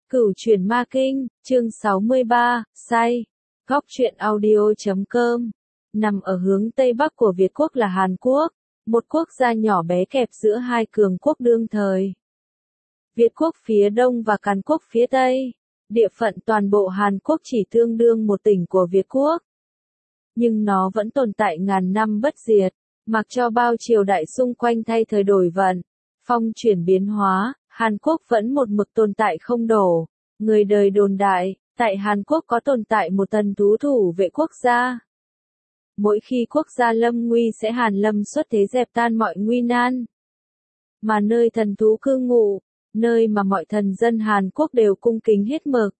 Cửu chuyển ma kinh, chương 63, say. Góc truyện audio.com. Nằm ở hướng Tây Bắc của Việt Quốc là Hàn Quốc, một quốc gia nhỏ bé kẹp giữa hai cường quốc đương thời. Việt Quốc phía Đông và Càn Quốc phía Tây. Địa phận toàn bộ Hàn Quốc chỉ tương đương một tỉnh của Việt Quốc. Nhưng nó vẫn tồn tại ngàn năm bất diệt, mặc cho bao triều đại xung quanh thay thời đổi vận, phong chuyển biến hóa. Hàn Quốc vẫn một mực tồn tại không đổ. Người đời đồn đại, tại Hàn Quốc có tồn tại một thần thú thủ vệ quốc gia. Mỗi khi quốc gia lâm nguy sẽ hàn lâm xuất thế dẹp tan mọi nguy nan. Mà nơi thần thú cư ngụ, nơi mà mọi thần dân Hàn Quốc đều cung kính hết mực.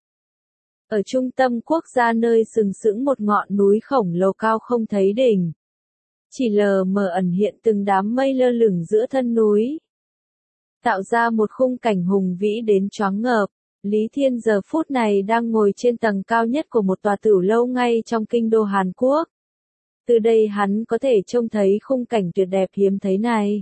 Ở trung tâm quốc gia nơi sừng sững một ngọn núi khổng lồ cao không thấy đỉnh. Chỉ lờ mờ ẩn hiện từng đám mây lơ lửng giữa thân núi. Tạo ra một khung cảnh hùng vĩ đến choáng ngợp. Lý Thiên giờ phút này đang ngồi trên tầng cao nhất của một tòa tửu lâu ngay trong kinh đô Hàn Quốc. Từ đây hắn có thể trông thấy khung cảnh tuyệt đẹp hiếm thấy này.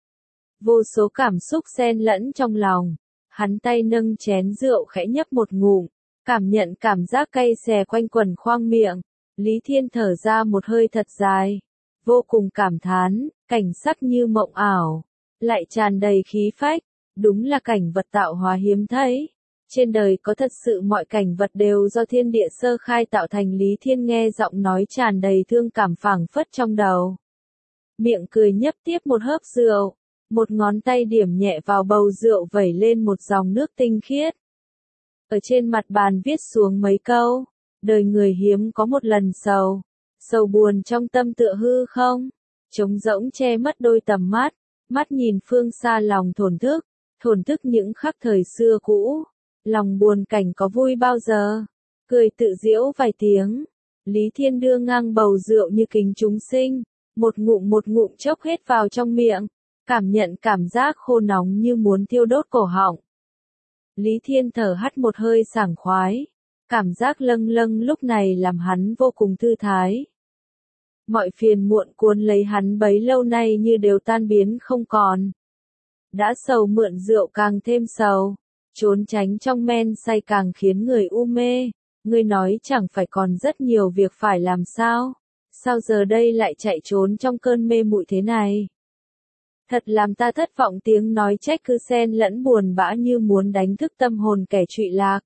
Vô số cảm xúc xen lẫn trong lòng. Hắn tay nâng chén rượu khẽ nhấp một ngụm, cảm nhận cảm giác cay xè quanh quẩn khoang miệng. Lý Thiên thở ra một hơi thật dài, vô cùng cảm thán, cảnh sắc như mộng ảo, lại tràn đầy khí phách, đúng là cảnh vật tạo hóa hiếm thấy. Trên đời có thật sự mọi cảnh vật đều do thiên địa sơ khai tạo thành. Lý Thiên nghe giọng nói tràn đầy thương cảm phảng phất trong đầu. Miệng cười nhấp tiếp một hớp rượu, một ngón tay điểm nhẹ vào bầu rượu vẩy lên một dòng nước tinh khiết. Ở trên mặt bàn viết xuống mấy câu, đời người hiếm có một lần sầu, sầu buồn trong tâm tựa hư không, trống rỗng che mất đôi tầm mắt, mắt nhìn phương xa lòng thổn thức những khắc thời xưa cũ. Lòng buồn cảnh có vui bao giờ, cười tự giễu vài tiếng. Lý Thiên đưa ngang bầu rượu như kính chúng sinh, một ngụm chốc hết vào trong miệng, cảm nhận cảm giác khô nóng như muốn thiêu đốt cổ họng. Lý Thiên thở hắt một hơi sảng khoái, cảm giác lâng lâng lúc này làm hắn vô cùng thư thái. Mọi phiền muộn cuốn lấy hắn bấy lâu nay như đều tan biến không còn. Đã sầu mượn rượu càng thêm sầu. Trốn tránh trong men say càng khiến người u mê. Ngươi nói chẳng phải còn rất nhiều việc phải làm sao? Sao giờ đây lại chạy trốn trong cơn mê muội thế này? Thật làm ta thất vọng. Tiếng nói trách cứ xen lẫn buồn bã như muốn đánh thức tâm hồn kẻ trụy lạc.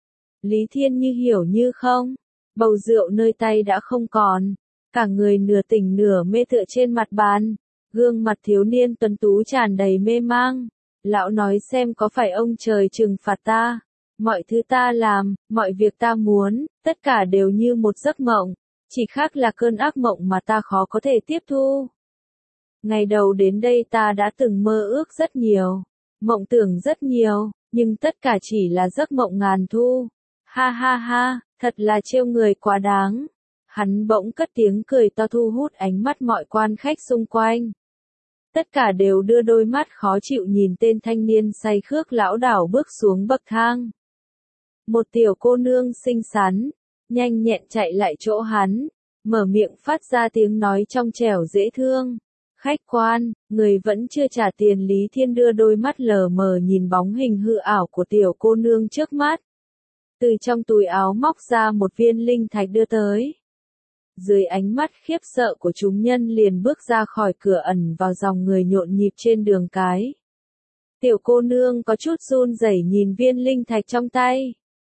Lý Thiên như hiểu như không. Bầu rượu nơi tay đã không còn. Cả người nửa tỉnh nửa mê tựa trên mặt bàn. Gương mặt thiếu niên tuấn tú tràn đầy mê mang. Lão nói xem có phải ông trời trừng phạt ta, mọi thứ ta làm, mọi việc ta muốn, tất cả đều như một giấc mộng, chỉ khác là cơn ác mộng mà ta khó có thể tiếp thu. Ngày đầu đến đây ta đã từng mơ ước rất nhiều, mộng tưởng rất nhiều, nhưng tất cả chỉ là giấc mộng ngàn thu. Ha ha ha, thật là trêu người quá đáng. Hắn bỗng cất tiếng cười to thu hút ánh mắt mọi quan khách xung quanh. Tất cả đều đưa đôi mắt khó chịu nhìn tên thanh niên say khước lão đảo bước xuống bậc thang. Một tiểu cô nương xinh xắn, nhanh nhẹn chạy lại chỗ hắn, mở miệng phát ra tiếng nói trong trẻo dễ thương. Khách quan, người vẫn chưa trả tiền. Lý Thiên đưa đôi mắt lờ mờ nhìn bóng hình hư ảo của tiểu cô nương trước mắt. Từ trong túi áo móc ra một viên linh thạch đưa tới. Dưới ánh mắt khiếp sợ của chúng nhân liền bước ra khỏi cửa ẩn vào dòng người nhộn nhịp trên đường cái. Tiểu cô nương có chút run rẩy nhìn viên linh thạch trong tay.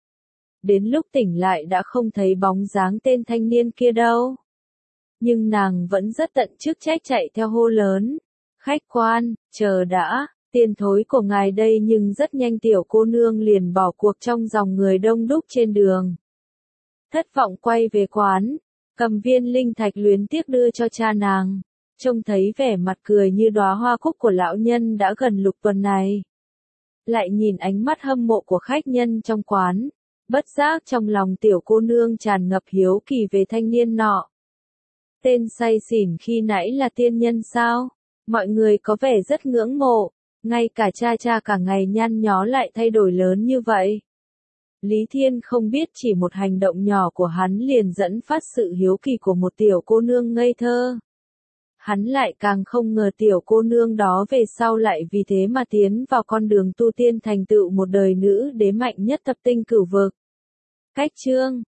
Đến lúc tỉnh lại đã không thấy bóng dáng tên thanh niên kia đâu. Nhưng nàng vẫn rất tận chức trách chạy theo hô lớn. Khách quan, chờ đã, tiền thối của ngài đây. Nhưng rất nhanh tiểu cô nương liền bỏ cuộc trong dòng người đông đúc trên đường. Thất vọng quay về quán. Cầm viên linh thạch luyến tiếc đưa cho cha nàng, trông thấy vẻ mặt cười như đóa hoa cúc của lão nhân đã gần lục tuần này. Lại nhìn ánh mắt hâm mộ của khách nhân trong quán, bất giác trong lòng tiểu cô nương tràn ngập hiếu kỳ về thanh niên nọ. Tên say xỉn khi nãy là tiên nhân sao? Mọi người có vẻ rất ngưỡng mộ, ngay cả cha cả ngày nhăn nhó lại thay đổi lớn như vậy. Lý Thiên không biết chỉ một hành động nhỏ của hắn liền dẫn phát sự hiếu kỳ của một tiểu cô nương ngây thơ. Hắn lại càng không ngờ tiểu cô nương đó về sau lại vì thế mà tiến vào con đường tu tiên thành tựu một đời nữ đế mạnh nhất thập tinh cửu vực. Cách chương